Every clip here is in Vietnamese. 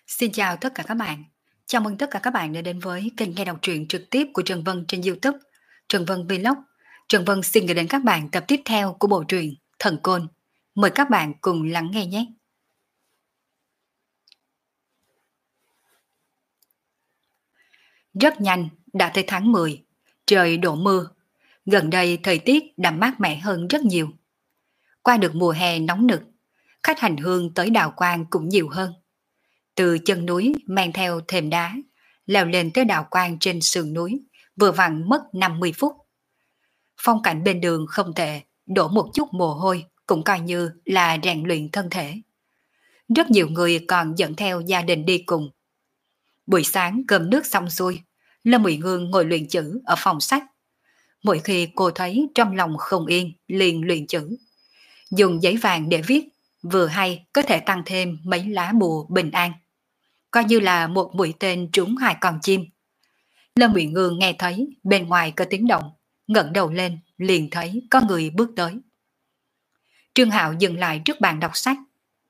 Xin chào tất cả các bạn. Chào mừng tất cả các bạn đã đến với kênh nghe đọc truyện trực tiếp của Trần Vân trên YouTube, Trần Vân Vlog. Trần Vân xin gửi đến các bạn tập tiếp theo của bộ truyện Thần Côn. Mời các bạn cùng lắng nghe nhé. Rất nhanh, đã tới tháng 10, trời đổ mưa. Gần đây thời tiết đã mát mẻ hơn rất nhiều. Qua được mùa hè nóng nực, khách hành hương tới Đào Quang cũng nhiều hơn. Từ chân núi mang theo thềm đá, leo lên tới Đào Quang trên sườn núi, vừa vặn mất 50 phút. Phong cảnh bên đường không tệ, đổ một chút mồ hôi cũng coi như là rèn luyện thân thể. Rất nhiều người còn dẫn theo gia đình đi cùng. Buổi sáng cơm nước xong xuôi, Lâm Ủy Ngương ngồi luyện chữ ở phòng sách. Mỗi khi cô thấy trong lòng không yên, liền luyện chữ. Dùng giấy vàng để viết, vừa hay có thể tăng thêm mấy lá bùa bình an. Coi như là một mũi tên trúng hai con chim. Lâm Uyển Ngương nghe thấy bên ngoài có tiếng động, ngẩng đầu lên liền thấy có người bước tới. Trương Hạo dừng lại trước bàn đọc sách.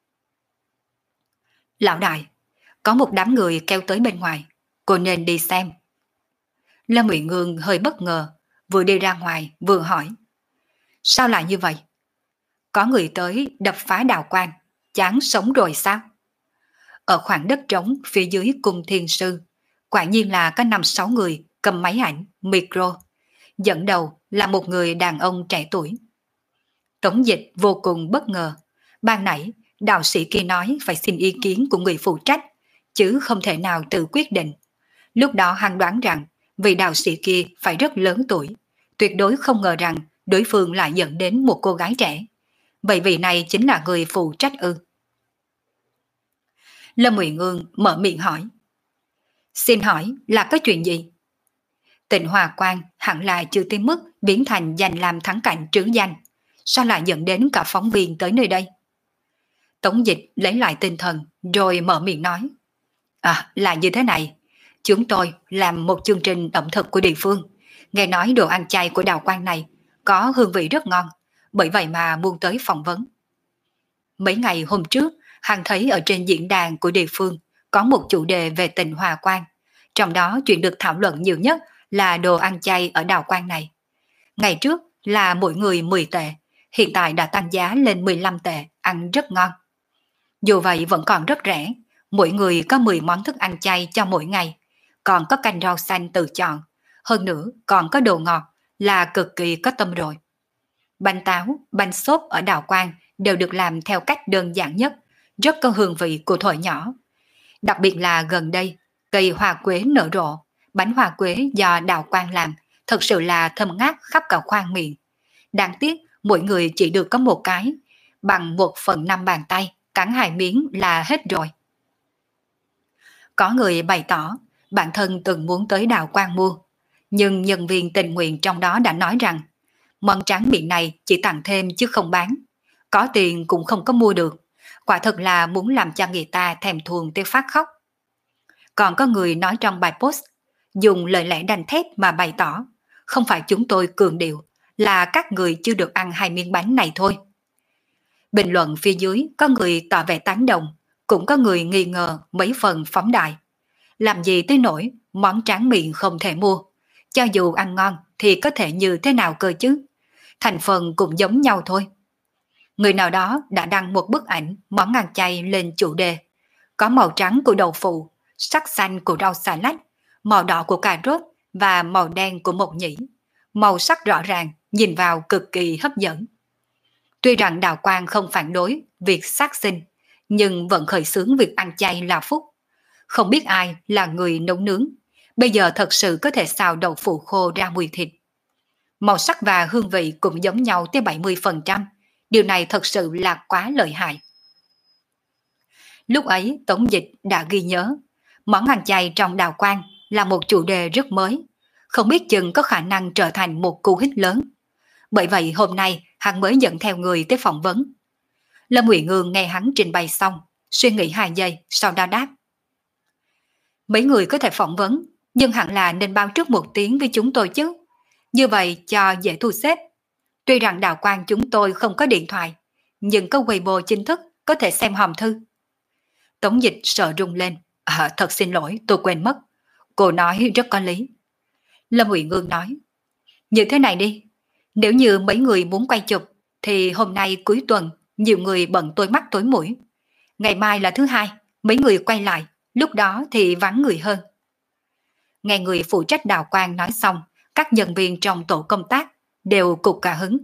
Lão đại, có một đám người kéo tới bên ngoài, cô nên đi xem. Lâm Uyển Ngương hơi bất ngờ, vừa đi ra ngoài vừa hỏi. Sao lại như vậy? Có người tới đập phá Đào Quang, chán sống rồi sao? Ở khoảng đất trống phía dưới cung thiên sư, quả nhiên là có 5-6 người cầm máy ảnh, micro. Dẫn đầu là một người đàn ông trẻ tuổi. Tống Dịch vô cùng bất ngờ. Ban nãy, đạo sĩ kia nói phải xin ý kiến của người phụ trách, chứ không thể nào tự quyết định. Lúc đó hắn đoán rằng vị đạo sĩ kia phải rất lớn tuổi. Tuyệt đối không ngờ rằng đối phương lại dẫn đến một cô gái trẻ. Vậy vị này chính là người phụ trách ư? Lâm Uyển Ngương mở miệng hỏi. Xin hỏi là có chuyện gì? Tịnh Hòa Quang hẳn là chưa tới mức biến thành giành làm thắng cảnh trứ danh. Sao lại dẫn đến cả phóng viên tới nơi đây? Tống Dịch lấy lại tinh thần rồi mở miệng nói. Là như thế này. Chúng tôi làm một chương trình ẩm thực của địa phương. Nghe nói đồ ăn chay của Đào Quang này có hương vị rất ngon. Bởi vậy mà muốn tới phỏng vấn. Mấy ngày hôm trước, hắn thấy ở trên diễn đàn của địa phương có một chủ đề về Tịnh Hòa Quang. Trong đó chuyện được thảo luận nhiều nhất là đồ ăn chay ở Đào Quang này. Ngày trước là mỗi người 10 tệ, hiện tại đã tăng giá lên 15 tệ, ăn rất ngon. Dù vậy vẫn còn rất rẻ, mỗi người có 10 món thức ăn chay cho mỗi ngày, còn có canh rau xanh tự chọn, hơn nữa còn có đồ ngọt là cực kỳ có tâm rồi. Bánh táo, bánh xốp ở Đào Quang đều được làm theo cách đơn giản nhất, rất có hương vị của thuở nhỏ. Đặc biệt là gần đây, cây hoa quế nở rộ, bánh hoa quế do Đào Quang làm, thật sự là thơm ngát khắp cả khoang miệng. Đáng tiếc, mỗi người chỉ được có một cái, bằng 1/5 bàn tay, cắn 2 miếng là hết rồi. Có người bày tỏ, bản thân từng muốn tới Đào Quang mua, nhưng nhân viên tình nguyện trong đó đã nói rằng, món tráng miệng này chỉ tặng thêm chứ không bán, có tiền cũng không có mua được, quả thật là muốn làm cho người ta thèm thuồng tới phát khóc. Còn có người nói trong bài post, dùng lời lẽ đanh thép mà bày tỏ, không phải chúng tôi cường điệu, là các người chưa được ăn 2 miếng bánh này thôi. Bình luận phía dưới có người tỏ vẻ tán đồng, cũng có người nghi ngờ mấy phần phóng đại. Làm gì tới nỗi món tráng miệng không thể mua, cho dù ăn ngon thì có thể như thế nào cơ chứ, thành phần cũng giống nhau thôi. Người nào đó đã đăng một bức ảnh món ăn chay lên chủ đề, có màu trắng của đậu phụ, sắc xanh của rau xà lách, màu đỏ của cà rốt và màu đen của mộc nhĩ. Màu sắc rõ ràng, nhìn vào cực kỳ hấp dẫn. Tuy rằng Đào Quang không phản đối việc sát sinh, nhưng vẫn khởi xướng việc ăn chay là phúc. Không biết ai là người nấu nướng, bây giờ thật sự có thể xào đậu phụ khô ra mùi thịt. Màu sắc và hương vị cũng giống nhau tới 70%, điều này thật sự là quá lợi hại. Lúc ấy Tống Dịch đã ghi nhớ, món ăn chay trong Đào Quang là một chủ đề rất mới, không biết chừng có khả năng trở thành một cú hích lớn. Bởi vậy hôm nay hắn mới dẫn theo người tới phỏng vấn. Lâm Uyển Ngương nghe hắn trình bày xong, suy nghĩ 2 giây, sau đó đáp. Mấy người có thể phỏng vấn, nhưng hẳn là nên báo trước 1 tiếng với chúng tôi chứ. Như vậy cho dễ thu xếp. Tuy rằng Đào Quang chúng tôi không có điện thoại, nhưng có Weibo chính thức có thể xem hòm thư. Tống Dịch sợ rung lên, Thật xin lỗi, tôi quên mất. Cô nói rất có lý. Lâm Uyển Ương nói, như thế này đi, nếu như mấy người muốn quay chụp, thì hôm nay cuối tuần, nhiều người bận tối mắt tối mũi. Ngày mai là thứ hai, mấy người quay lại, lúc đó thì vắng người hơn. Nghe người phụ trách đào quang nói xong, các nhân viên trong tổ công tác đều cục cả hứng.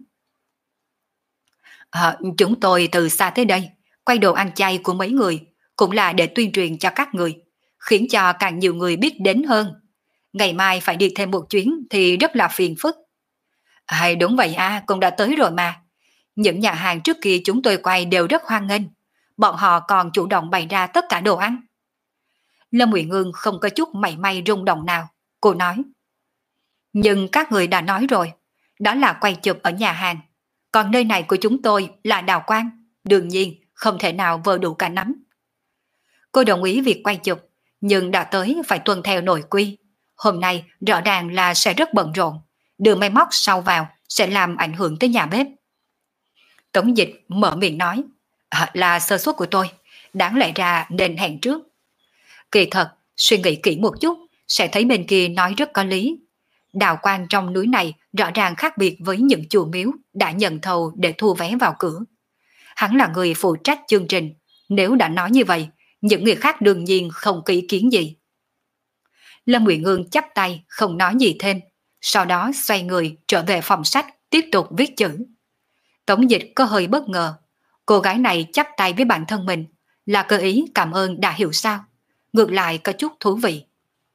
Chúng tôi từ xa tới đây, quay đồ ăn chay của mấy người, cũng là để tuyên truyền cho các người, khiến cho càng nhiều người biết đến hơn. Ngày mai phải đi thêm một chuyến thì rất là phiền phức. Đúng vậy cũng đã tới rồi mà. Những nhà hàng trước kia chúng tôi quay đều rất hoan nghênh. Bọn họ còn chủ động bày ra tất cả đồ ăn. Lâm Uyển Ương không có chút mảy may rung động nào. Cô nói, nhưng các người đã nói rồi, đó là quay chụp ở nhà hàng. Còn nơi này của chúng tôi là đào quang, đương nhiên không thể nào vơ đủ cả nắm. Cô đồng ý việc quay chụp, nhưng đã tới phải tuân theo nội quy. Hôm nay rõ ràng là sẽ rất bận rộn, đưa máy móc sau vào sẽ làm ảnh hưởng tới nhà bếp. Tống Dịch mở miệng nói, là sơ suất của tôi, đáng lẽ ra nên hẹn trước. Kỳ thật, suy nghĩ kỹ một chút, sẽ thấy bên kia nói rất có lý. Đào quang trong núi này rõ ràng khác biệt với những chùa miếu đã nhận thầu để thu vé vào cửa. Hắn là người phụ trách chương trình, nếu đã nói như vậy, những người khác đương nhiên không có ý kiến gì. Lâm Uyển Ương chắp tay không nói gì thêm, sau đó xoay người trở về phòng sách tiếp tục viết chữ. Tống Dịch có hơi bất ngờ, cô gái này chắp tay với bản thân mình là cơ ý cảm ơn đã hiểu sao, ngược lại có chút thú vị.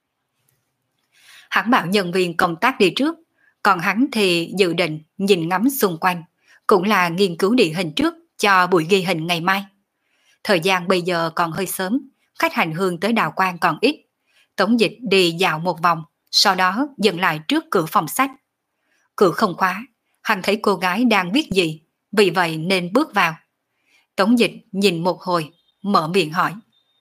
Hắn bảo nhân viên công tác đi trước, còn hắn thì dự định nhìn ngắm xung quanh, cũng là nghiên cứu địa hình trước cho buổi ghi hình ngày mai. Thời gian bây giờ còn hơi sớm, khách hành hương tới đào quang còn ít. Tống Dịch đi dạo một vòng, sau đó dừng lại trước cửa phòng sách. Cửa không khóa, hắn thấy cô gái đang viết gì, vì vậy nên bước vào. Tống Dịch nhìn một hồi, mở miệng hỏi,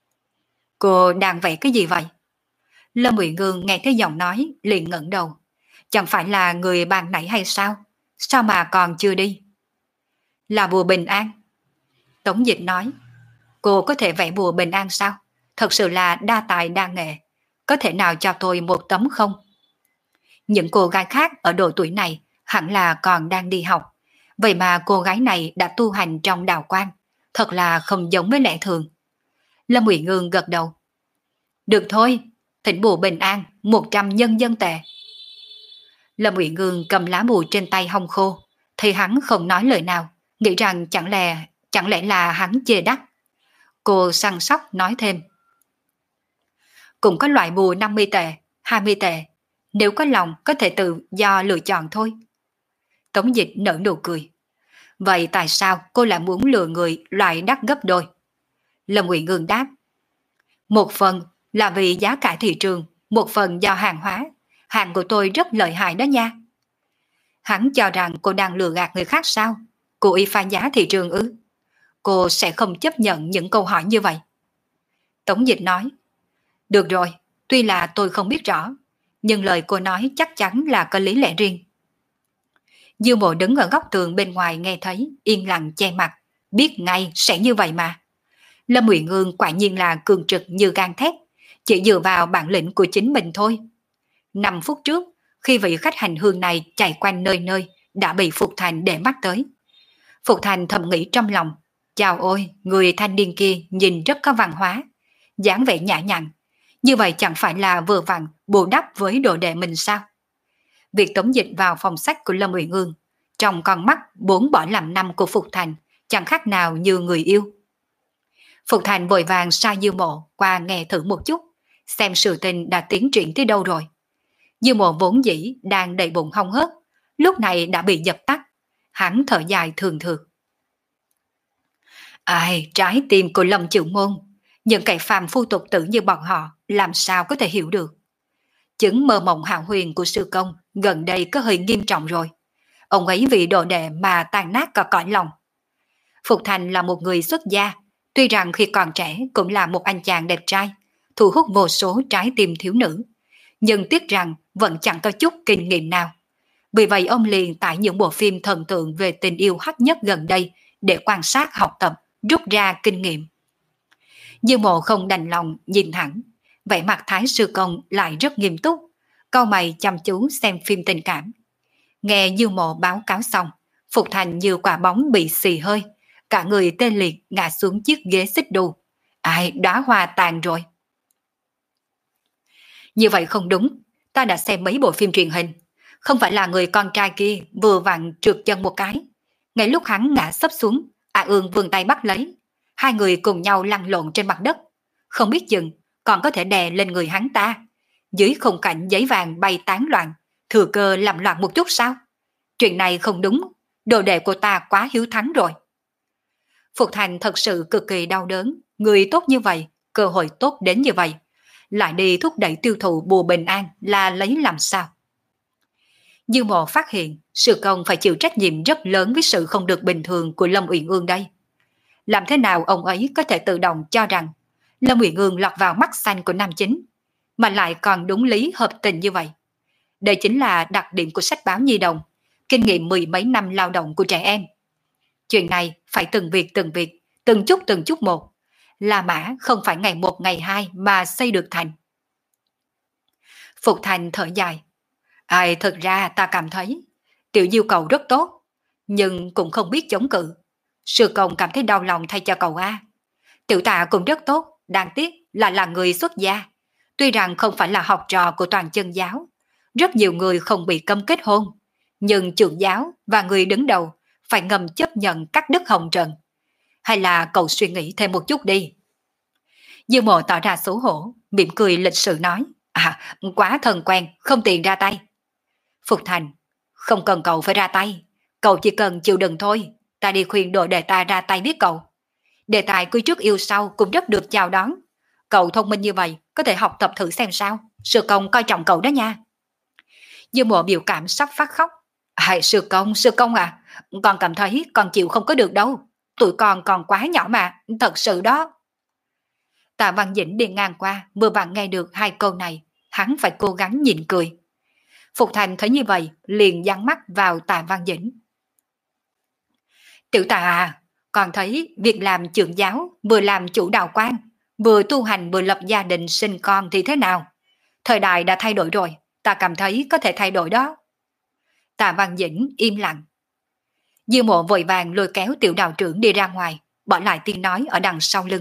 cô đang vẽ cái gì vậy? Lâm Uyển Ương nghe thấy giọng nói liền ngẩng đầu. Chẳng phải là người ban nãy hay sao? Sao mà còn chưa đi? Là bùa bình an. Tống Dịch nói, cô có thể vẽ bùa bình an sao? Thật sự là đa tài đa nghệ. Có thể nào cho tôi một tấm không? Những cô gái khác ở độ tuổi này hẳn là còn đang đi học. Vậy mà cô gái này đã tu hành trong đào quang. Thật là không giống với lẽ thường. Lâm Uyển Ương gật đầu. Được thôi, thỉnh bùa bình an 100 nhân dân tệ. Lâm Uyển Ương cầm lá bùa trên tay hong khô, thì hắn không nói lời nào, nghĩ rằng chẳng lẽ là hắn chê đắt. Cô săn sóc nói thêm, cũng có loại bùa 50 tệ, 20 tệ, nếu có lòng có thể tự do lựa chọn thôi. Tống Dịch nở nụ cười. Vậy tại sao cô lại muốn lừa người loại đắt gấp đôi? Lâm Uyển Ương đáp, một phần là vì giá cả thị trường, một phần do hàng hóa. Hàng của tôi rất lợi hại đó nha. Hắn cho rằng cô đang lừa gạt người khác sao? Cô y phá giá thị trường ư? Cô sẽ không chấp nhận những câu hỏi như vậy. Tống Dịch nói, được rồi, tuy là tôi không biết rõ, nhưng lời cô nói chắc chắn là có lý lẽ riêng. Dư Mộ đứng ở góc tường bên ngoài nghe thấy, yên lặng che mặt, biết ngay sẽ như vậy mà. Lâm Uyển Ương quả nhiên là cường trực như gan thép, chỉ dựa vào bản lĩnh của chính mình thôi. 5 phút trước, khi vị khách hành hương này chạy quanh nơi nơi, đã bị Phục Thành để mắt tới. Phục Thành thầm nghĩ trong lòng, chào ôi, người thanh niên kia nhìn rất có văn hóa, dáng vẻ nhã nhặn, như vậy chẳng phải là vừa vặn bù đắp với đồ đệ mình sao? Việc Tống Dịch vào phòng sách của Lâm Uyển Ương, trong con mắt 4 bỏ làm 5 của Phục Thành, chẳng khác nào như người yêu. Phục Thành vội vàng sai Dư Mộ qua nghe thử một chút, xem sự tình đã tiến triển tới đâu rồi. Dư Mộ vốn dĩ đang đầy bụng hông hớt, lúc này đã bị dập tắt. Hắn thở dài thường thường. Ai, trái tim của Lâm Chữ Môn, những kẻ phàm phu tục tử như bọn họ làm sao có thể hiểu được. Chứng mơ mộng hão huyền của sư công gần đây có hơi nghiêm trọng rồi. Ông ấy vì đồ đệ mà tàn nát cả cõi lòng. Phục Thành là một người xuất gia, tuy rằng khi còn trẻ cũng là một anh chàng đẹp trai, thu hút vô số trái tim thiếu nữ, nhưng tiếc rằng vẫn chẳng có chút kinh nghiệm nào. Vì vậy ông liền tải những bộ phim thần tượng về tình yêu hot nhất gần đây để quan sát học tập, rút ra kinh nghiệm. Dư Mộ không đành lòng nhìn thẳng, vẻ mặt Thái sư công lại rất nghiêm túc, cau mày chăm chú xem phim tình cảm. Nghe Dư Mộ báo cáo xong, Phục Thành như quả bóng bị xì hơi, cả người tê liệt ngã xuống chiếc ghế xích đu. Ai đóa hoa tàn rồi. Như vậy không đúng, ta đã xem mấy bộ phim truyền hình. Không phải là người con trai kia vừa vặn trượt chân một cái. Ngay lúc hắn ngã sấp xuống, A Ương vươn tay bắt lấy. Hai người cùng nhau lăn lộn trên mặt đất. Không biết chừng còn có thể đè lên người hắn ta. Dưới khung cảnh giấy vàng bay tán loạn, thừa cơ làm loạn một chút sao? Chuyện này không đúng, đồ đệ của ta quá hiếu thắng rồi. Phục Thành thật sự cực kỳ đau đớn, người tốt như vậy, cơ hội tốt đến như vậy. Lại đi thúc đẩy tiêu thụ bùa bình an là lấy làm sao? Dư Mộ phát hiện Sư Công phải chịu trách nhiệm rất lớn với sự không được bình thường của Lâm Uyển Ương đây. Làm thế nào ông ấy có thể tự động cho rằng Lâm Uyển Ương lọt vào mắt xanh của nam chính, mà lại còn đúng lý hợp tình như vậy? Đây chính là đặc điểm của sách báo nhi đồng, kinh nghiệm mười mấy năm lao động của trẻ em. Chuyện này phải từng việc, từng chút một. La Mã không phải ngày một ngày hai mà xây được thành. Phục Thành thở dài. Ai, thật ra ta cảm thấy Tiểu Diêu cậu rất tốt, nhưng cũng không biết chống cự. Sư Công cảm thấy đau lòng thay cho cậu a. Tiểu Tạ cũng rất tốt, đáng tiếc là người xuất gia. Tuy rằng không phải là học trò của toàn chân giáo, rất nhiều người không bị cấm kết hôn, nhưng trưởng giáo và người đứng đầu phải ngầm chấp nhận cắt đứt hồng trần. Hay là cậu suy nghĩ thêm một chút đi. Dư Mộ tỏ ra xấu hổ, mỉm cười lịch sự nói. Quá thân quen, không tiện ra tay. Phục Thành, không cần cậu phải ra tay, cậu chỉ cần chịu đựng thôi. Ta đi khuyên đội đệ ta ra tay biết cậu. Đề tài quy trước yêu sau cũng rất được chào đón. Cậu thông minh như vậy, có thể học tập thử xem sao. Sư Công coi trọng cậu đó nha. Dư Mộ biểu cảm sắp phát khóc. Sư Công à, con cảm thấy con chịu không có được đâu. Tụi con còn quá nhỏ mà, thật sự đó. Tạ Văn Dĩnh đi ngang qua, vừa vặn nghe được hai câu này, hắn phải cố gắng nhịn cười. Phục Thành thấy như vậy, liền dán mắt vào Tạ Văn Dĩnh. Tiểu Tạ à, con thấy việc làm trưởng giáo, vừa làm chủ đạo quan, vừa tu hành vừa lập gia đình sinh con thì thế nào? Thời đại đã thay đổi rồi, ta cảm thấy có thể thay đổi đó. Tạ Văn Dĩnh im lặng. Dư Mộ vội vàng lôi kéo Tiểu đạo trưởng đi ra ngoài, bỏ lại tiếng nói ở đằng sau lưng.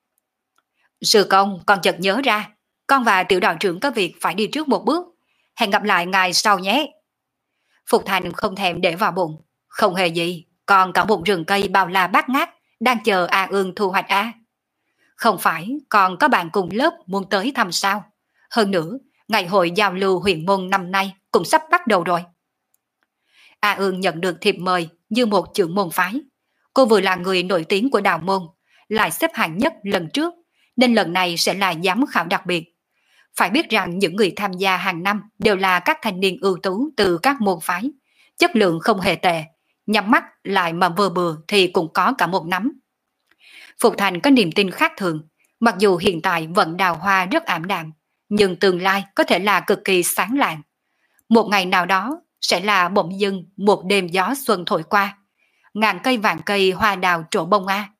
Sư Công, con chợt nhớ ra, con và Tiểu đạo trưởng có việc phải đi trước một bước. Hẹn gặp lại ngài sau nhé. Phục Thành không thèm để vào bụng. Không hề gì, còn cả một rừng cây bao la bát ngát đang chờ A Ương thu hoạch A. Không phải còn có bạn cùng lớp muốn tới thăm sao? Hơn nữa, ngày hội giao lưu huyền môn năm nay cũng sắp bắt đầu rồi. A Ương nhận được thiệp mời như một trưởng môn phái. Cô vừa là người nổi tiếng của đạo môn, lại xếp hạng nhất lần trước, nên lần này sẽ là giám khảo đặc biệt. Phải biết rằng những người tham gia hàng năm đều là các thanh niên ưu tú từ các môn phái, chất lượng không hề tệ, nhắm mắt lại mà vơ bừa thì cũng có cả một nắm. Phục Thành có niềm tin khác thường, mặc dù hiện tại vận đào hoa rất ảm đạm, nhưng tương lai có thể là cực kỳ sáng lạng. Một ngày nào đó sẽ là bỗng dưng một đêm gió xuân thổi qua, ngàn cây vàng cây hoa đào trổ bông a.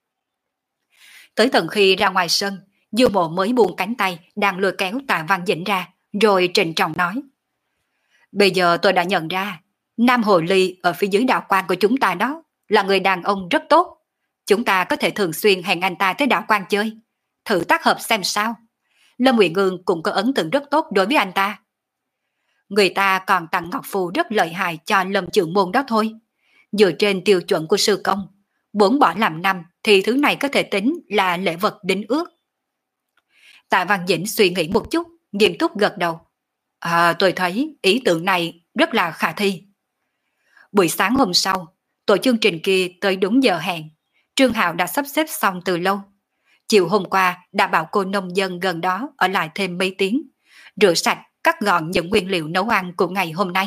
Tới tận khi ra ngoài sân, Dư Mộ mới buông cánh tay đang lôi kéo Tạ Văn Dĩnh ra, rồi trịnh trọng nói. Bây giờ tôi đã nhận ra, Nam Hồ Ly ở phía dưới đạo quan của chúng ta đó là người đàn ông rất tốt. Chúng ta có thể thường xuyên hẹn anh ta tới đạo quan chơi, thử tác hợp xem sao. Lâm Uyển Ương cũng có ấn tượng rất tốt đối với anh ta. Người ta còn tặng ngọc phù rất lợi hại cho Lâm trưởng môn đó thôi. Dựa trên tiêu chuẩn của sư công, 4 bỏ làm 5 thì thứ này có thể tính là lễ vật đính ước. Tạ Văn Dĩnh suy nghĩ một chút, nghiêm túc gật đầu. Tôi thấy ý tưởng này rất là khả thi. Buổi sáng hôm sau, tổ chương trình kia tới đúng giờ hẹn. Trương Hạo đã sắp xếp xong từ lâu. Chiều hôm qua đã bảo cô nông dân gần đó ở lại thêm mấy tiếng, rửa sạch, cắt gọn những nguyên liệu nấu ăn của ngày hôm nay.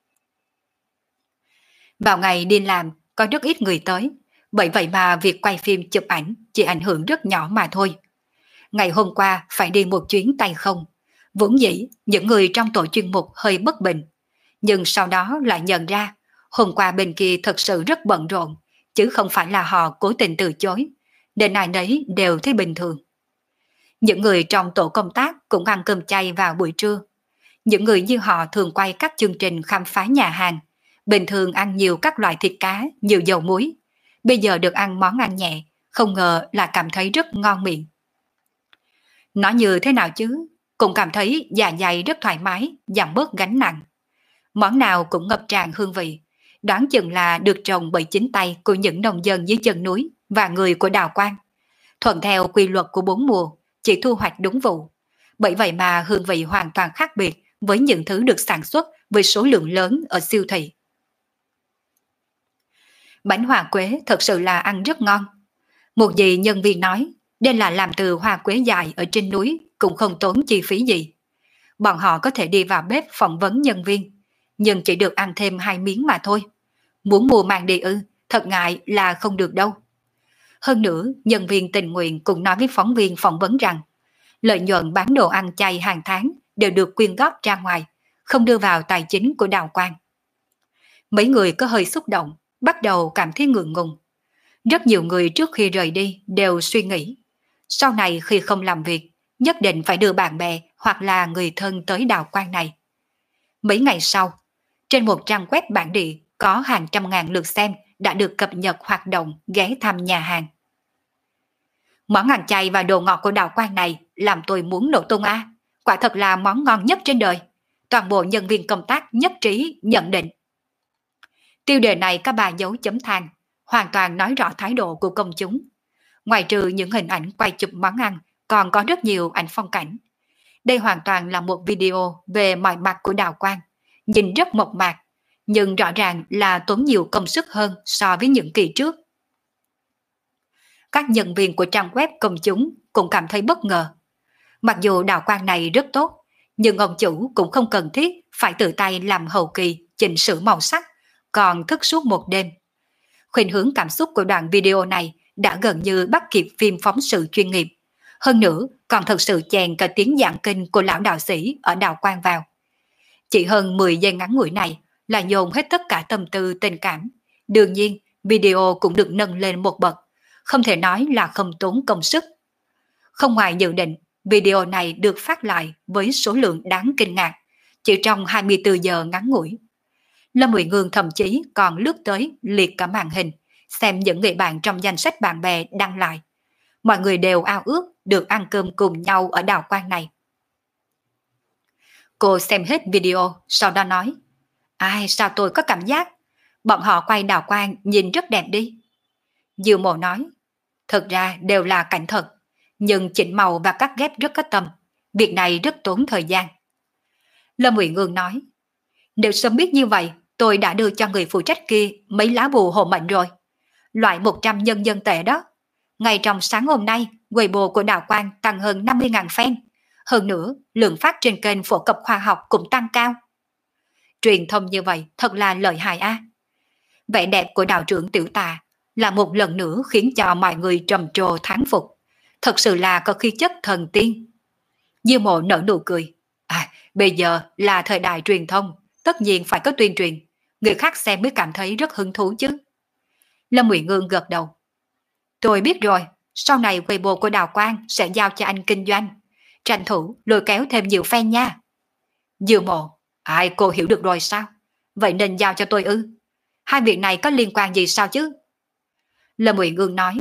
Vào ngày đi làm, có rất ít người tới, bởi vậy mà việc quay phim chụp ảnh chỉ ảnh hưởng rất nhỏ mà thôi. Ngày hôm qua phải đi một chuyến tay không, vốn dĩ những người trong tổ chuyên mục hơi bất bình, nhưng sau đó lại nhận ra hôm qua bên kia thật sự rất bận rộn, chứ không phải là họ cố tình từ chối. nên ai nấy đều thấy bình thường. Những người trong tổ công tác cũng ăn cơm chay vào buổi trưa. Những người như họ thường quay các chương trình khám phá nhà hàng, bình thường ăn nhiều các loại thịt cá, nhiều dầu muối. Bây giờ được ăn món ăn nhẹ, không ngờ là cảm thấy rất ngon miệng. Nói như thế nào chứ, cũng cảm thấy dạ dày rất thoải mái, giảm bớt gánh nặng. Món nào cũng ngập tràn hương vị, đoán chừng là được trồng bởi chính tay của những nông dân dưới chân núi và người của Đào Quang. Thuận theo quy luật của bốn mùa, chỉ thu hoạch đúng vụ. Bởi vậy mà hương vị hoàn toàn khác biệt với những thứ được sản xuất với số lượng lớn ở siêu thị. Bánh hoa quế thật sự là ăn rất ngon. Một dì nhân viên nói, đây là làm từ hoa quế dại ở trên núi, cũng không tốn chi phí gì. Bọn họ có thể đi vào bếp phỏng vấn nhân viên, nhưng chỉ được ăn thêm 2 miếng mà thôi. Muốn mua mang đi ư, thật ngại là không được đâu. Hơn nữa, nhân viên tình nguyện cũng nói với phóng viên phỏng vấn rằng, lợi nhuận bán đồ ăn chay hàng tháng đều được quyên góp ra ngoài, không đưa vào tài chính của Đào Quang. Mấy người có hơi xúc động, bắt đầu cảm thấy ngượng ngùng. Rất nhiều người trước khi rời đi đều suy nghĩ, sau này khi không làm việc, nhất định phải đưa bạn bè hoặc là người thân tới Đào Quang này. Mấy ngày sau, trên một trang web bản địa có hàng trăm ngàn lượt xem đã được cập nhật hoạt động ghé thăm nhà hàng. Món ăn chay và đồ ngọt của Đào Quang này làm tôi muốn nổ tung a. Quả thật là món ngon nhất trên đời. Toàn bộ nhân viên công tác nhất trí nhận định. Tiêu đề này có 3 dấu chấm than, hoàn toàn nói rõ thái độ của công chúng. Ngoài trừ những hình ảnh quay chụp món ăn, còn có rất nhiều ảnh phong cảnh. Đây hoàn toàn là một video về mọi mặt của Đào Quang, nhìn rất mộc mạc, nhưng rõ ràng là tốn nhiều công sức hơn so với những kỳ trước. Các nhân viên của trang web công chúng cũng cảm thấy bất ngờ. Mặc dù Đào Quang này rất tốt, nhưng ông chủ cũng không cần thiết phải tự tay làm hậu kỳ, chỉnh sửa màu sắc, còn thức suốt một đêm. Khuynh hướng cảm xúc của đoạn video này đã gần như bắt kịp phim phóng sự chuyên nghiệp. Hơn nữa, còn thật sự chèn cả tiếng giảng kinh của lão đạo sĩ ở Đào Quang vào. Chỉ hơn 10 giây ngắn ngủi này là dồn hết tất cả tâm tư tình cảm. Đương nhiên, video cũng được nâng lên một bậc, không thể nói là không tốn công sức. Không ngoài dự định, video này được phát lại với số lượng đáng kinh ngạc, chỉ trong 24 giờ ngắn ngủi. Lâm Uyển Ngương thậm chí còn lướt tới liệt cả màn hình, xem những người bạn trong danh sách bạn bè đăng lại. Mọi người đều ao ước được ăn cơm cùng nhau ở Đào Quang này. Cô xem hết video, sau đó nói, ai sao tôi có cảm giác, bọn họ quay Đào Quang nhìn rất đẹp đi. Diêu Mộ nói, thực ra đều là cảnh thật, nhưng chỉnh màu và cắt ghép rất có tâm, việc này rất tốn thời gian. Lâm Uyển Ngương nói, nếu sớm biết như vậy, tôi đã đưa cho người phụ trách kia mấy lá bùa hộ mệnh rồi. Loại 100 nhân dân tệ đó. Ngay trong sáng hôm nay, Weibo của Đào Quang tăng hơn 50.000 fan. Hơn nữa, lượng phát trên kênh phổ cập khoa học cũng tăng cao. Truyền thông như vậy thật là lợi hại a. Vẻ đẹp của đạo trưởng Tiểu Tà là một lần nữa khiến cho mọi người trầm trồ thán phục. Thật sự là có khí chất thần tiên. Diêu Mộ nở nụ cười. Bây giờ là thời đại truyền thông, tất nhiên phải có tuyên truyền. Người khác xem mới cảm thấy rất hứng thú chứ. Lâm Uyển Ngương gật đầu. Tôi biết rồi, sau này Weibo của Đào Quang sẽ giao cho anh kinh doanh. Tranh thủ lôi kéo thêm nhiều fan nha. Diêu Mộ, cô hiểu được rồi sao? Vậy nên giao cho tôi ư? Hai việc này có liên quan gì sao chứ? Lâm Uyển Ngương nói.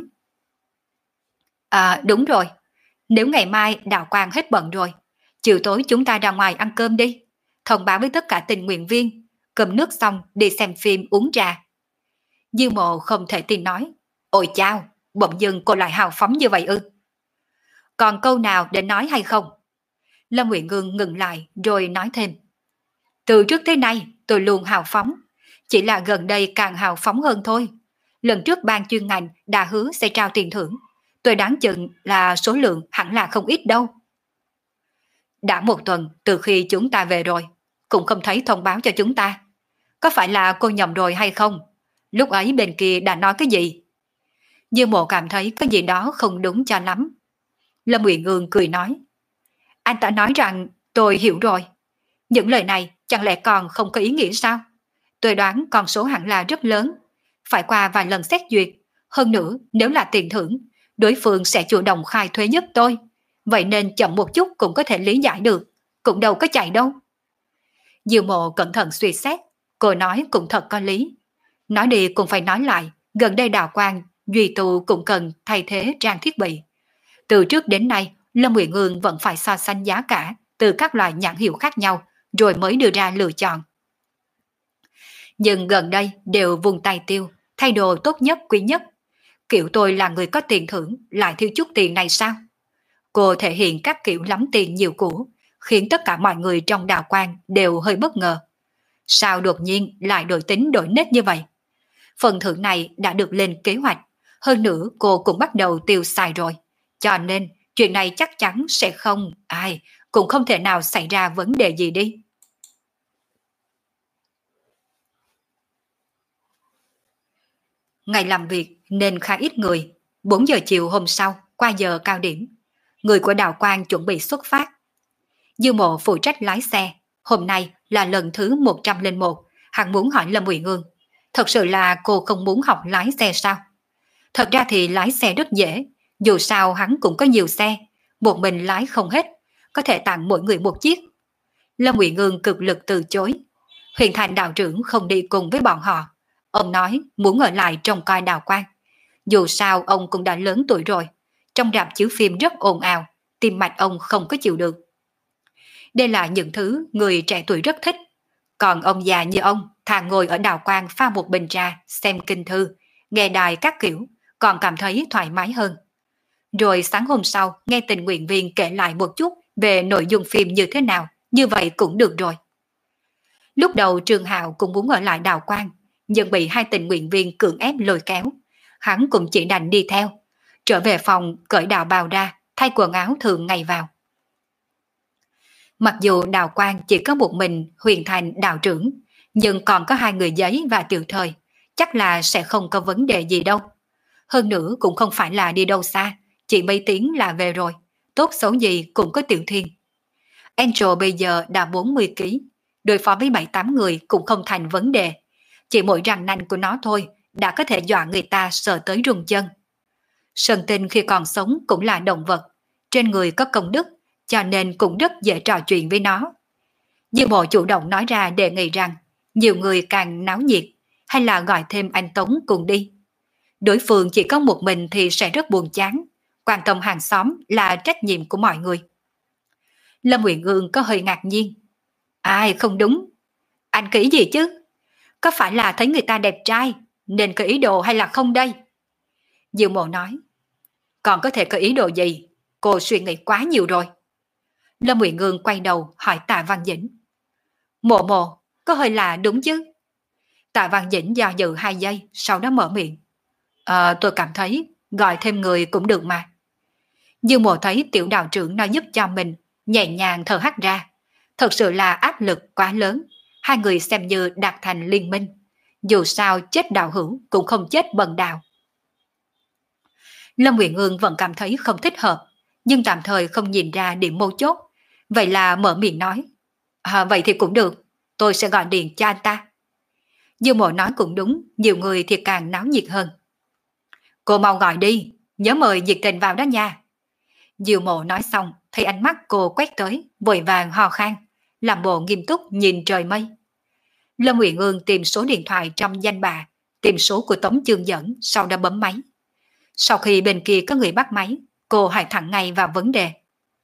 Đúng rồi. Nếu ngày mai Đào Quang hết bận rồi, chiều tối chúng ta ra ngoài ăn cơm đi. Thông báo với tất cả tình nguyện viên. Cơm nước xong đi xem phim uống trà. Diêu Mộ không thể tin nói. Ôi chao, bỗng dưng cô lại hào phóng như vậy ư? Còn câu nào để nói hay không? Lâm Uyển Ngương ngừng lại rồi nói thêm. Từ trước tới nay tôi luôn hào phóng, chỉ là gần đây càng hào phóng hơn thôi. Lần trước ban chuyên ngành đã hứa sẽ trao tiền thưởng, tôi đoán chừng là số lượng hẳn là không ít đâu. Đã một tuần từ khi chúng ta về rồi, cũng không thấy thông báo cho chúng ta. Có phải là cô nhầm rồi hay không? Lúc ấy bên kia đã nói cái gì? Diêu Mộ cảm thấy có gì đó không đúng cho lắm. Lâm Uyển Ngương cười nói. Anh ta nói rằng tôi hiểu rồi. Những lời này chẳng lẽ còn không có ý nghĩa sao? Tôi đoán con số hẳn là rất lớn. Phải qua vài lần xét duyệt. Hơn nữa nếu là tiền thưởng, đối phương sẽ chủ động khai thuế giúp tôi. Vậy nên chậm một chút cũng có thể lý giải được, cũng đâu có chạy đâu. Diêu Mộ cẩn thận suy xét, cô nói cũng thật có lý. Nói đi cũng phải nói lại, gần đây Đào Quang, Duy Tu cũng cần thay thế trang thiết bị. Từ trước đến nay, Lâm Uyển Ương vẫn phải so sánh giá cả từ các loại nhãn hiệu khác nhau, rồi mới đưa ra lựa chọn. Nhưng gần đây đều vùng tay tiêu, thay đồ tốt nhất quý nhất. Kiểu tôi là người có tiền thưởng, lại thiếu chút tiền này sao? Cô thể hiện các kiểu lắm tiền nhiều của, khiến tất cả mọi người trong Đào Quang đều hơi bất ngờ. Sao đột nhiên lại đổi tính đổi nết như vậy? Phần thưởng này đã được lên kế hoạch, hơn nữa cô cũng bắt đầu tiêu xài rồi. Cho nên chuyện này chắc chắn sẽ không, cũng không thể nào xảy ra vấn đề gì đi. Ngày làm việc nên khá ít người, 4 giờ chiều hôm sau, qua giờ cao điểm. Người của Đào Quang chuẩn bị xuất phát. Dư Mộ phụ trách lái xe, hôm nay là lần thứ 101, hắn muốn hỏi Lâm Uyển Ương. Thật sự là cô không muốn học lái xe sao? Thật ra thì lái xe rất dễ, dù sao hắn cũng có nhiều xe, một mình lái không hết, có thể tặng mỗi người một chiếc. Lâm Uyển Ương cực lực từ chối. Huyền Thành đạo trưởng không đi cùng với bọn họ. Ông nói muốn ở lại trông coi Đào Quang. Dù sao ông cũng đã lớn tuổi rồi, trong rạp chiếu phim rất ồn ào, tim mạch ông không có chịu được. Đây là những thứ người trẻ tuổi rất thích. Còn ông già như ông thà ngồi ở Đào Quang pha một bình trà, xem kinh thư, nghe đài các kiểu, còn cảm thấy thoải mái hơn. Rồi sáng hôm sau nghe tình nguyện viên kể lại một chút về nội dung phim như thế nào, như vậy cũng được rồi. Lúc đầu Trường Hạo cũng muốn ở lại Đào Quang, nhưng bị hai tình nguyện viên cưỡng ép lôi kéo. Hắn cũng chỉ đành đi theo. Trở về phòng cởi đạo bào ra, thay quần áo thường ngày vào. Mặc dù Đào Quang chỉ có một mình Huyền Thành đạo trưởng, nhưng còn có hai người giấy và Tiểu Thời, chắc là sẽ không có vấn đề gì đâu. Hơn nữa cũng không phải là đi đâu xa, chỉ mấy tiếng là về rồi, tốt xấu gì cũng có Tiểu Thiên. Angel bây giờ đã 40 kg, đối phó với 7-8 người cũng không thành vấn đề. Chỉ mỗi răng nanh của nó thôi đã có thể dọa người ta sợ tới rùng chân. Sơn Tinh khi còn sống cũng là động vật, trên người có công đức, cho nên cũng rất dễ trò chuyện với nó. Dư Mộ chủ động nói ra đề nghị rằng nhiều người càng náo nhiệt, hay là gọi thêm anh Tống cùng đi. Đối phương chỉ có một mình thì sẽ rất buồn chán, quan tâm hàng xóm là trách nhiệm của mọi người. Lâm Uyển Ương có hơi ngạc nhiên. Ai không đúng? Anh kỹ gì chứ? Có phải là thấy người ta đẹp trai nên có ý đồ hay là không đây? Diệu Mộ nói. Còn có thể có ý đồ gì? Cô suy nghĩ quá nhiều rồi. Lâm Uyển Ương quay đầu hỏi Tạ Văn Dĩnh. Mộ mộ, có hơi là đúng chứ? Tạ Văn Dĩnh do dự 2 giây, sau đó mở miệng. Tôi cảm thấy gọi thêm người cũng được mà. Dương Mộ thấy tiểu đạo trưởng nói giúp cho mình, nhẹ nhàng thở hắt ra. Thật sự là áp lực quá lớn, hai người xem như đạt thành liên minh. Dù sao chết đạo hữu cũng không chết bần đạo. Lâm Uyển Ương vẫn cảm thấy không thích hợp, nhưng tạm thời không nhìn ra điểm mấu chốt. Vậy là mở miệng nói. Vậy thì cũng được, tôi sẽ gọi điện cho anh ta. Dương Mộ nói cũng đúng, nhiều người thì càng náo nhiệt hơn. Cô mau gọi đi, nhớ mời nhiệt tình vào đó nha. Diệu Mộ nói xong, thấy ánh mắt cô quét tới, vội vàng hò khan, làm bộ nghiêm túc nhìn trời mây. Lâm Uyển Ương tìm số điện thoại trong danh bạ, tìm số của Tống Chương Dẫn, sau đó bấm máy. Sau khi bên kia có người bắt máy, cô hỏi thẳng ngay vào vấn đề.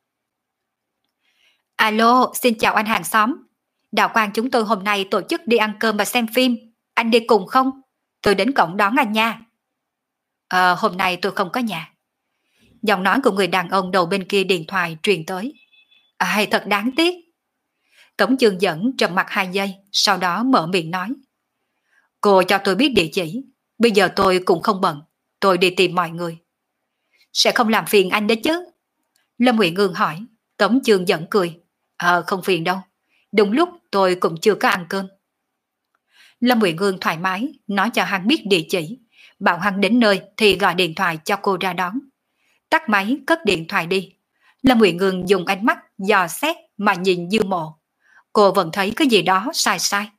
Alo, xin chào anh hàng xóm. Đạo Quang chúng tôi hôm nay tổ chức đi ăn cơm và xem phim. Anh đi cùng không? Tôi đến cổng đón anh nha. Hôm nay tôi không có nhà. Giọng nói của người đàn ông đầu bên kia điện thoại truyền tới. Thật đáng tiếc. Tống Chương Dẫn trầm mặc 2 giây, sau đó mở miệng nói. Cô cho tôi biết địa chỉ. Bây giờ tôi cũng không bận. Tôi đi tìm mọi người. Sẽ không làm phiền anh đấy chứ? Lâm Uyển Ương hỏi. Tống Chương Dẫn cười. Không phiền đâu. Đúng lúc tôi cũng chưa có ăn cơm. Lâm Uyển Ương thoải mái nói cho hắn biết địa chỉ, bảo hắn đến nơi thì gọi điện thoại cho cô ra đón. Tắt máy cất điện thoại đi. Lâm Uyển Ương dùng ánh mắt dò xét mà nhìn Dư Mộ. Cô vẫn thấy cái gì đó sai sai.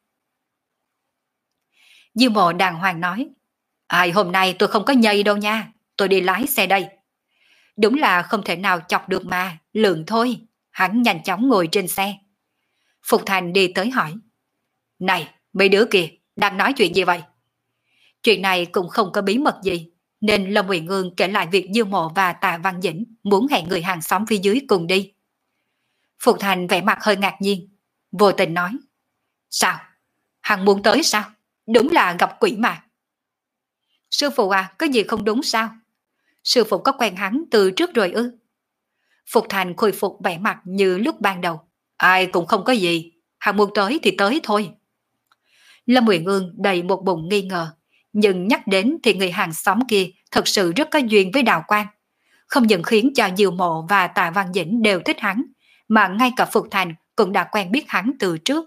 Dư Mộ đàng hoàng nói. Hôm nay tôi không có nhây đâu nha, tôi đi lái xe đây, Đúng là không thể nào chọc được mà, lượng thôi. Hắn nhanh chóng ngồi trên xe. Phục Thành đi tới hỏi. Này, mấy đứa kia, đang nói chuyện gì vậy? Chuyện này cũng không có bí mật gì, nên Lâm Uyển Ương kể lại việc Dương Mộ và Tạ Văn Dĩnh muốn hẹn người hàng xóm phía dưới cùng đi. Phục Thành vẻ mặt hơi ngạc nhiên, vô tình nói. Sao? Hắn muốn tới sao? Đúng là gặp quỷ mà. Sư phụ à, có gì không đúng sao? Sư phụ có quen hắn từ trước rồi ư? Phục Thành khôi phục vẻ mặt như lúc ban đầu. Ai cũng không có gì, hắn muốn tới thì tới thôi. Lâm Uyển Ương đầy một bụng nghi ngờ, nhưng nhắc đến thì người hàng xóm kia thật sự rất có duyên với Đào Quang. Không những khiến cho Diệu Mộ và Tạ Văn Dĩnh đều thích hắn, mà ngay cả Phục Thành cũng đã quen biết hắn từ trước.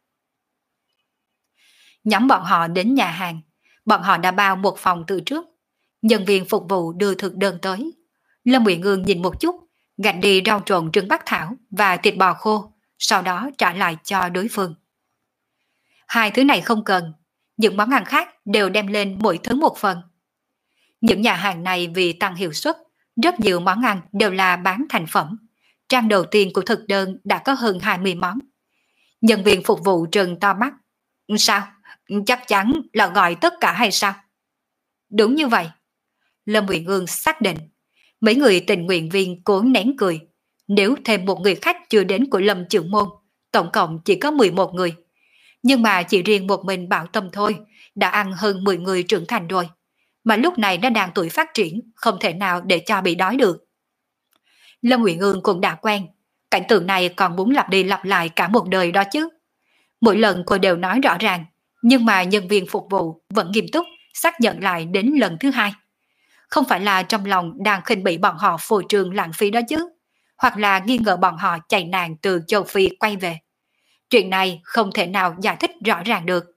Nhóm bọn họ đến nhà hàng, bọn họ đã bao một phòng từ trước. Nhân viên phục vụ đưa thực đơn tới. Lâm Uyển Ương nhìn một chút, gạch đi rau trộn trứng bắc thảo và thịt bò khô, sau đó trả lại cho đối phương. Hai thứ này không cần, những món ăn khác đều đem lên mỗi thứ một phần. Những nhà hàng này vì tăng hiệu suất, rất nhiều món ăn đều là bán thành phẩm. Trang đầu tiên của thực đơn đã có hơn 20 món. Nhân viên phục vụ trừng to mắt. Sao? Chắc chắn là gọi tất cả hay sao? Đúng như vậy. Lâm Uyển Ương xác định. Mấy người tình nguyện viên cố nén cười. Nếu thêm một người khách chưa đến của Lâm trưởng môn, tổng cộng chỉ có 11 người. Nhưng mà chỉ riêng một mình Bảo Tâm thôi, đã ăn hơn 10 người trưởng thành rồi. Mà lúc này nó đang tuổi phát triển, không thể nào để cho bị đói được. Lâm Uyển Ương cũng đã quen. Cảnh tượng này còn muốn lặp đi lặp lại cả một đời đó chứ. Mỗi lần cô đều nói rõ ràng, nhưng mà nhân viên phục vụ vẫn nghiêm túc xác nhận lại đến lần thứ hai. Không phải là trong lòng đang khinh bỉ bọn họ phô trương lãng phí đó chứ, hoặc là nghi ngờ bọn họ chạy nạn từ châu Phi quay về. Chuyện này không thể nào giải thích rõ ràng được.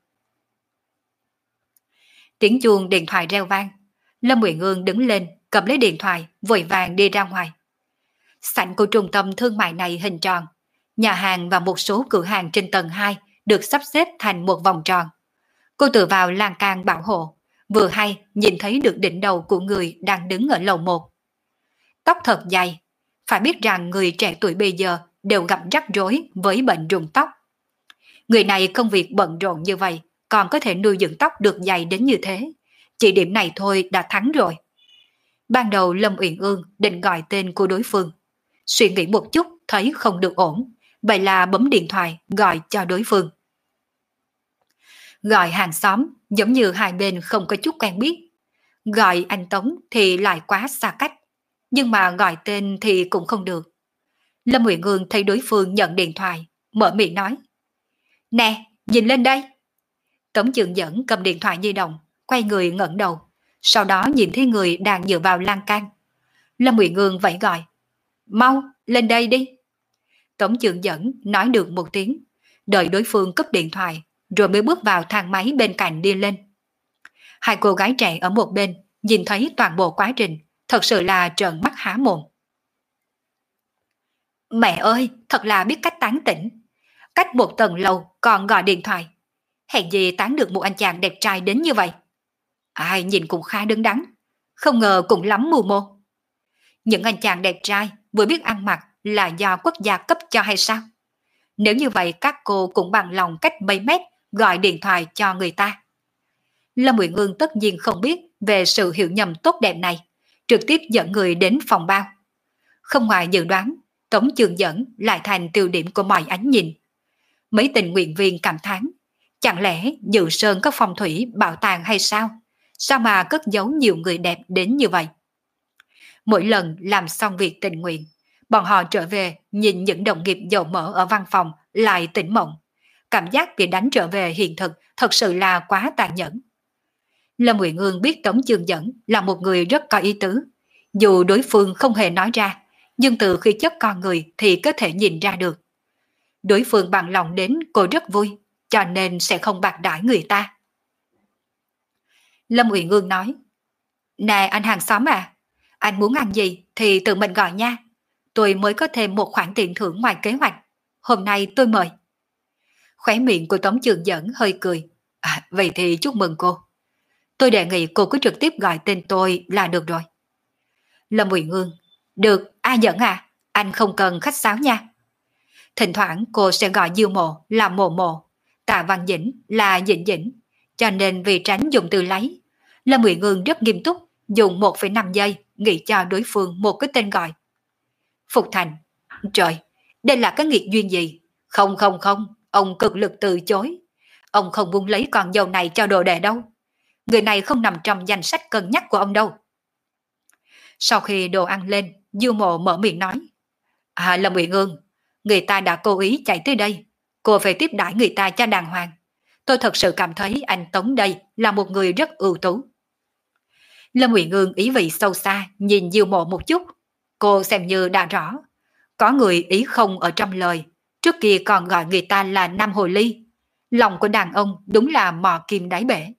Tiếng chuông điện thoại reo vang. Lâm Uyển Ương đứng lên, cầm lấy điện thoại, vội vàng đi ra ngoài. Sảnh của trung tâm thương mại này hình tròn. Nhà hàng và một số cửa hàng trên tầng 2 được sắp xếp thành một vòng tròn. Cô tựa vào lan can bảo hộ, vừa hay nhìn thấy được đỉnh đầu của người đang đứng ở lầu 1. Tóc thật dài, phải biết rằng người trẻ tuổi bây giờ đều gặp rắc rối với bệnh rụng tóc. Người này công việc bận rộn như vậy, còn có thể nuôi dưỡng tóc được dày đến như thế. Chỉ điểm này thôi đã thắng rồi. Ban đầu Lâm Uyển Ương định gọi tên của đối phương. Suy nghĩ một chút thấy không được ổn, vậy là bấm điện thoại gọi cho đối phương. Gọi hàng xóm giống như hai bên không có chút quen biết. Gọi anh Tống thì lại quá xa cách, nhưng mà gọi tên thì cũng không được. Lâm Uyển Ương thấy đối phương nhận điện thoại, mở miệng nói. Nè, nhìn lên đây. Tống Trường Dẫn cầm điện thoại di động, quay người ngẩng đầu, sau đó nhìn thấy người đang dựa vào lan can. Lâm Uyển Ương vẫy gọi. Mau, lên đây đi. Tống Trường Dẫn nói được một tiếng, đợi đối phương cúp điện thoại, rồi mới bước vào thang máy bên cạnh đi lên. Hai cô gái trẻ ở một bên, nhìn thấy toàn bộ quá trình, thật sự là trợn mắt há mồm. Mẹ ơi, thật là biết cách tán tỉnh. Cách một tầng lầu còn gọi điện thoại. Hèn gì tán được một anh chàng đẹp trai đến như vậy. Ai nhìn cũng khá đứng đắn, không ngờ cũng lắm mưu mô. Những anh chàng đẹp trai vừa biết ăn mặc là do quốc gia cấp cho hay sao? Nếu như vậy các cô cũng bằng lòng cách mấy mét gọi điện thoại cho người ta. Lâm Uyển Ương tất nhiên không biết về sự hiểu nhầm tốt đẹp này, trực tiếp dẫn người đến phòng bao. Không ngoài dự đoán, Tống Trường Dẫn lại thành tiêu điểm của mọi ánh nhìn. Mấy tình nguyện viên cảm thán, chẳng lẽ Dự Sơn có phong thủy bảo tàng hay sao? Sao mà cất giấu nhiều người đẹp đến như vậy? Mỗi lần làm xong việc tình nguyện, bọn họ trở về nhìn những đồng nghiệp dầu mỡ ở văn phòng lại tỉnh mộng. Cảm giác bị đánh trở về hiện thực thật sự là quá tàn nhẫn. Lâm Uyển Ương biết Tống Chương Dẫn là một người rất có ý tứ. Dù đối phương không hề nói ra, nhưng từ khi chất con người thì có thể nhìn ra được. Đối phương bằng lòng đến cô rất vui, cho nên sẽ không bạc đãi người ta. Lâm Uyển Ương nói, nè anh hàng xóm à, anh muốn ăn gì thì tự mình gọi nha. Tôi mới có thêm một khoản tiền thưởng ngoài kế hoạch. Hôm nay tôi mời. Khóe miệng của Tống Trường Dẫn hơi cười. Vậy thì chúc mừng cô. Tôi đề nghị cô cứ trực tiếp gọi tên tôi là được rồi. Lâm Uyển Ương, Được, A Dẫn à, anh không cần khách sáo nha. Thỉnh thoảng cô sẽ gọi Diêu Mộ là Mộ Mộ, Tạ Văn Dĩnh là Dĩnh Dĩnh, cho nên vì tránh dùng từ lấy, Lâm Uyển Ương rất nghiêm túc dùng 1,5 giây nghĩ cho đối phương một cái tên gọi. Phục Thành. Trời, đây là cái nghiệt duyên gì? Không không không, ông cực lực từ chối. Ông không muốn lấy con dâu này cho đồ đệ đâu. Người này không nằm trong danh sách cân nhắc của ông đâu. Sau khi đồ ăn lên, Diêu Mộ mở miệng nói. À Lâm Uyển Ương, người ta đã cố ý chạy tới đây. Cô phải tiếp đãi người ta cho đàng hoàng. Tôi thật sự cảm thấy anh Tống đây là một người rất ưu tú. Lâm Uyển Ương ý vị sâu xa nhìn Diêu Mộ một chút. Cô xem như đã rõ. Có người ý không ở trong lời. Trước kia còn gọi người ta là Nam Hồ Ly. Lòng của đàn ông đúng là mò kim đáy bể.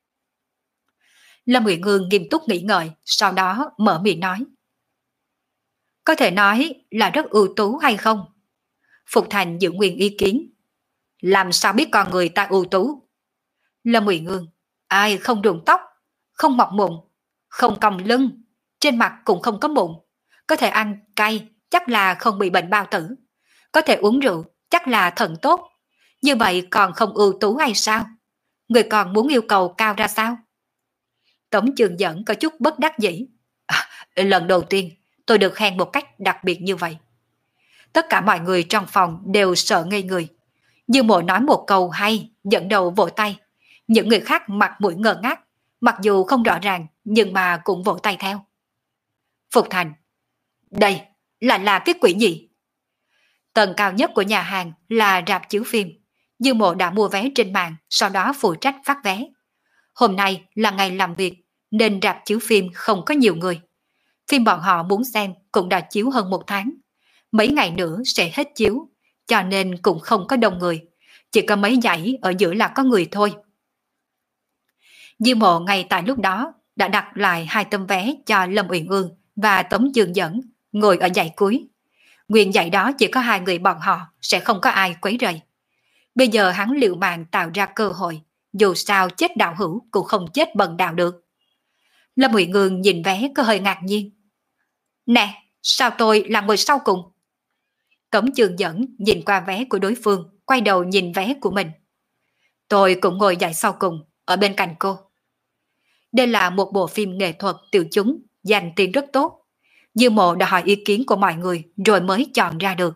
Lâm Uyển Ương nghiêm túc nghĩ ngợi, sau đó mở miệng nói. Có thể nói là rất ưu tú hay không? Phục Thành giữ nguyên ý kiến. Làm sao biết con người ta ưu tú? Lâm Uyển Ương, ai không rụng tóc, không mọc mụn, không còng lưng, trên mặt cũng không có mụn, có thể ăn cay, chắc là không bị bệnh bao tử, có thể uống rượu, chắc là thận tốt. Như vậy còn không ưu tú hay sao? Người còn muốn yêu cầu cao ra sao? Tống Trường Dẫn có chút bất đắc dĩ. Lần đầu tiên tôi được khen một cách đặc biệt như vậy. Tất cả mọi người trong phòng đều sợ ngây người. Như Mộ nói một câu hay, dẫn đầu vỗ tay. Những người khác mặt mũi ngơ ngác, mặc dù không rõ ràng nhưng mà cũng vỗ tay theo. Phục Thành, đây là cái quỷ gì? Tầng cao nhất của nhà hàng là rạp chiếu phim. Như Mộ đã mua vé trên mạng, sau đó phụ trách phát vé. Hôm nay là ngày làm việc, nên rạp chiếu phim không có nhiều người. Phim bọn họ muốn xem cũng đã chiếu hơn 1 tháng. Mấy ngày nữa sẽ hết chiếu, cho nên cũng không có đông người. Chỉ có mấy dãy ở giữa là có người thôi. Diêu Mộ ngay tại lúc đó đã đặt lại 2 tấm vé cho Lâm Uyển Ương và Tống Dương Dẫn ngồi ở dãy cuối. Nguyên dãy đó chỉ có 2 người bọn họ, sẽ không có ai quấy rầy. Bây giờ hắn liều mạng tạo ra cơ hội, dù sao chết đạo hữu cũng không chết bần đạo được. Lâm Uyển Ương nhìn vé có hơi ngạc nhiên. Nè, sao tôi là ngồi sau cùng? Tống Dương Dẫn nhìn qua vé của đối phương, quay đầu nhìn vé của mình. Tôi cũng ngồi dãy sau cùng, ở bên cạnh cô. Đây là một bộ phim nghệ thuật tiểu chúng, dành tiền rất tốt. Dư Mộ đã hỏi ý kiến của mọi người rồi mới chọn ra được.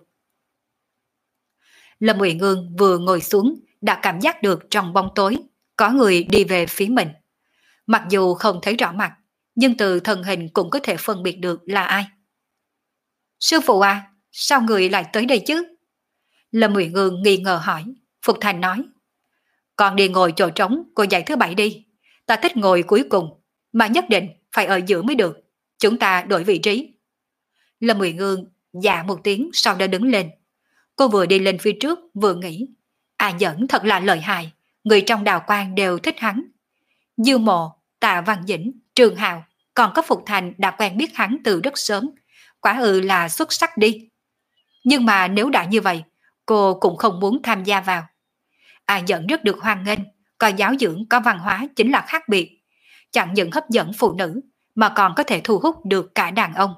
Lâm Uyển Ương vừa ngồi xuống đã cảm giác được trong bóng tối có người đi về phía mình. Mặc dù không thấy rõ mặt, nhưng từ thân hình cũng có thể phân biệt được là ai. Sư phụ à, sao người lại tới đây chứ? Lâm Uyển Ương nghi ngờ hỏi. Phục Thành nói. Con đi ngồi chỗ trống của dãy thứ 7 đi. Ta thích ngồi cuối cùng, mà nhất định phải ở giữa mới được. Chúng ta đổi vị trí. Lâm Uyển Ương dạ một tiếng sau đó đứng lên. Cô vừa đi lên phía trước vừa nghĩ. À Dẫn thật là lợi hại, người trong Đào Quang đều thích hắn. Dư Mộ, Tạ Văn Dĩnh, Trường Hào, còn có Phục Thành đã quen biết hắn từ rất sớm. Quả là xuất sắc đi. Nhưng mà nếu đã như vậy, cô cũng không muốn tham gia vào. À Dẫn rất được hoan nghênh, có giáo dưỡng, có văn hóa chính là khác biệt. Chẳng những hấp dẫn phụ nữ, mà còn có thể thu hút được cả đàn ông.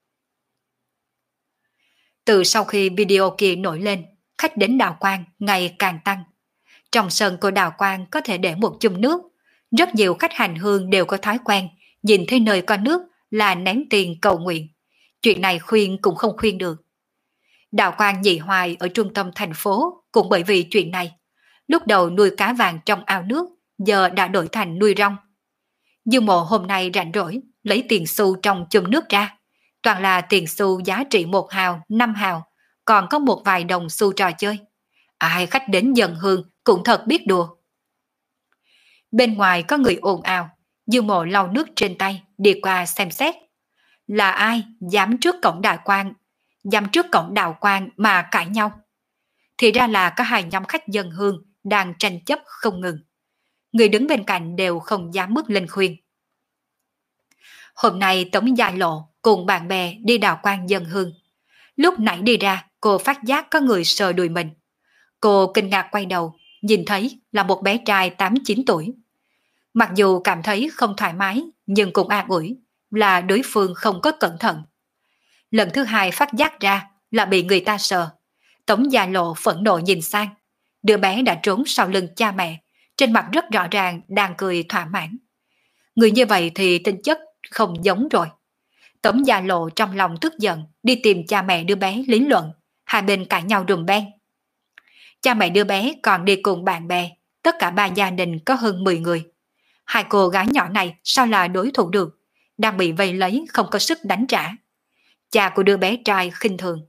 Từ sau khi video kia nổi lên, khách đến Đào Quang ngày càng tăng. Trong sân của Đào Quang có thể để một chum nước. Rất nhiều khách hành hương đều có thói quen, nhìn thấy nơi có nước là ném tiền cầu nguyện. Chuyện này khuyên cũng không khuyên được. Đào Quang nhị hoài ở trung tâm thành phố cũng bởi vì chuyện này. Lúc đầu nuôi cá vàng trong ao nước, giờ đã đổi thành nuôi rong. Dư Mộ hôm nay rảnh rỗi, lấy tiền xu trong chum nước ra. Toàn là tiền xu giá trị 1 hào, 5 hào, còn có một vài đồng xu trò chơi. Ai khách đến dần hương cũng thật biết đùa. Bên ngoài có người ồn ào, Dư Mộ lau nước trên tay, đi qua xem xét. Là ai dám trước cổng Đào Quang mà cãi nhau? Thì ra là có 2 nhóm khách dân hương đang tranh chấp không ngừng. Người đứng bên cạnh đều không dám bước lên khuyên. Hôm nay Tống Gia Lộ cùng bạn bè đi Đào Quang dân hương. Lúc nãy đi ra, cô phát giác có người sờ đùi mình. Cô kinh ngạc quay đầu, nhìn thấy là một bé trai 8-9 tuổi. Mặc dù cảm thấy không thoải mái, nhưng cũng an ủi là đối phương không có cẩn thận. Lần thứ hai phát giác ra là bị người ta sờ. Tống Gia Lộ phẫn nộ nhìn sang. Đứa bé đã trốn sau lưng cha mẹ, trên mặt rất rõ ràng đang cười thỏa mãn. Người như vậy thì tính chất không giống rồi. Tống Gia Lộ trong lòng tức giận, đi tìm cha mẹ đứa bé lý luận, hai bên cãi nhau rùm beng. Cha mẹ đứa bé còn đi cùng bạn bè, tất cả ba gia đình có hơn 10 người. Hai cô gái nhỏ này sao là đối thủ được, đang bị vây lấy không có sức đánh trả. Cha của đứa bé trai khinh thường.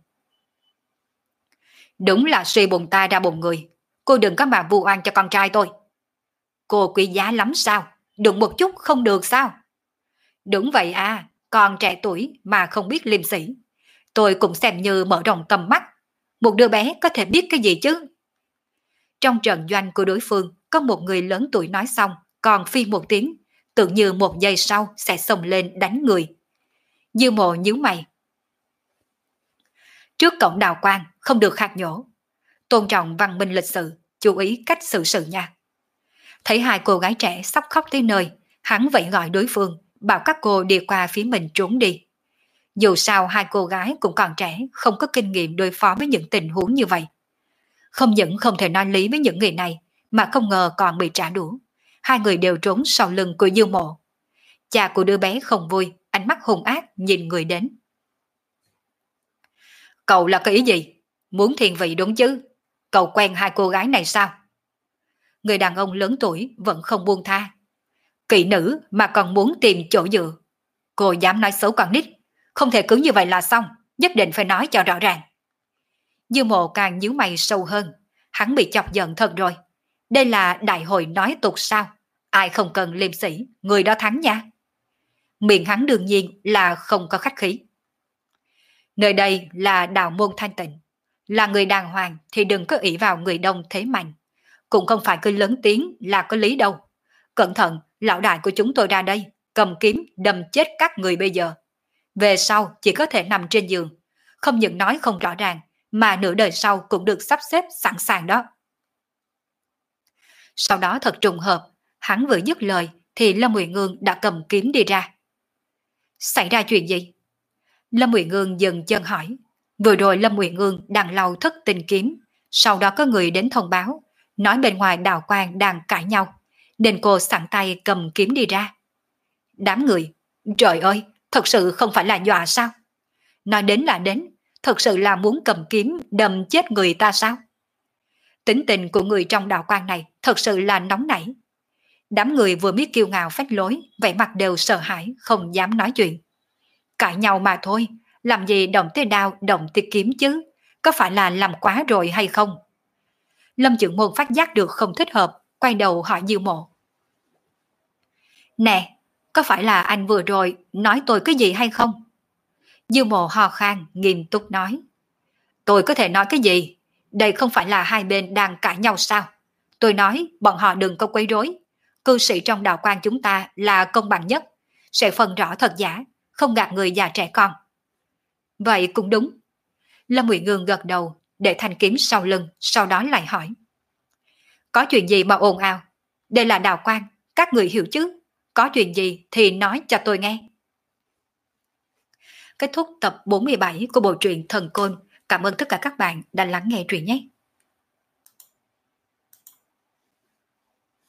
Đúng là suy bụng ta ra bụng người, cô đừng có mà vu oan cho con trai tôi. Cô quý giá lắm sao, đụng một chút không được sao? Đúng vậy à, còn trẻ tuổi mà không biết liêm sỉ. Tôi cũng xem như mở rộng tầm mắt. Một đứa bé có thể biết cái gì chứ? Trong trận doanh của đối phương, có một người lớn tuổi nói xong, còn phi một tiếng, tưởng như một giây sau sẽ xông lên đánh người. Dư Mộ nhíu mày. Trước cổng đào quan, không được khạc nhổ. Tôn trọng văn minh lịch sự, chú ý cách xử sự nha. Thấy hai cô gái trẻ sắp khóc tới nơi, hắn vẫy gọi đối phương, bảo các cô đi qua phía mình trốn đi. Dù sao hai cô gái cũng còn trẻ, không có kinh nghiệm đối phó với những tình huống như vậy. Không những không thể nói lý với những người này, mà không ngờ còn bị trả đũa. Hai người đều trốn sau lưng của Dương Mộ. Cha của đứa bé không vui, ánh mắt hung ác nhìn người đến. Cậu là cái ý gì? Muốn thiên vị đúng chứ? Cậu quen hai cô gái này sao? Người đàn ông lớn tuổi vẫn không buông tha. Kỵ nữ mà còn muốn tìm chỗ dựa. Cô dám nói xấu con nít, không thể cứ như vậy là xong, nhất định phải nói cho rõ ràng. Dư Mộ càng nhíu mày sâu hơn, hắn bị chọc giận thật rồi. Đây là đại hội nói tục sao? Ai không cần liêm sỉ, người đó thắng nha. Miệng hắn đương nhiên là không có khách khí. Nơi đây là đạo môn thanh tịnh, là người đàng hoàng thì đừng có ỷ vào người đông thế mạnh. Cũng không phải cứ lớn tiếng là có lý đâu. Cẩn thận, lão đại của chúng tôi ra đây, cầm kiếm đâm chết các người bây giờ. Về sau chỉ có thể nằm trên giường, không những nói không rõ ràng, mà nửa đời sau cũng được sắp xếp sẵn sàng đó. Sau đó thật trùng hợp, hắn vừa dứt lời thì Lâm Uyển Ngương đã cầm kiếm đi ra. Xảy ra chuyện gì? Lâm Uyển Ngương dừng chân hỏi. Vừa rồi Lâm Uyển Ngương đang lau thất tình kiếm, sau đó có người đến thông báo, nói bên ngoài đạo quan đang cãi nhau, nên cô sẵn tay cầm kiếm đi ra. Đám người, trời ơi, thật sự không phải là dọa sao? Nói đến là đến, thật sự là muốn cầm kiếm đâm chết người ta sao? Tính tình của người trong đạo quan này thật sự là nóng nảy. Đám người vừa biết kiêu ngạo phách lối, vẻ mặt đều sợ hãi, không dám nói chuyện. Cãi nhau mà thôi, làm gì động tới đao, động tới kiếm chứ? Có phải là làm quá rồi hay không? Lâm Chưởng Môn phát giác được không thích hợp, quay đầu hỏi Dư Mộ. Nè, có phải là anh vừa rồi nói tôi cái gì hay không? Dư Mộ ho khan, nghiêm túc nói. Tôi có thể nói cái gì? Đây không phải là hai bên đang cãi nhau sao? Tôi nói bọn họ đừng có quấy rối. Cư sĩ trong đạo quan chúng ta là công bằng nhất, sẽ phân rõ thật giả, không gạt người già trẻ con. Vậy cũng đúng. Lâm Uyển Ngương gật đầu, để thanh kiếm sau lưng, sau đó lại hỏi. Có chuyện gì mà ồn ào? Đây là đạo quan, các người hiểu chứ? Có chuyện gì thì nói cho tôi nghe. Kết thúc tập 47 của bộ truyện Thần Côn. Cảm ơn tất cả các bạn đã lắng nghe truyện nhé.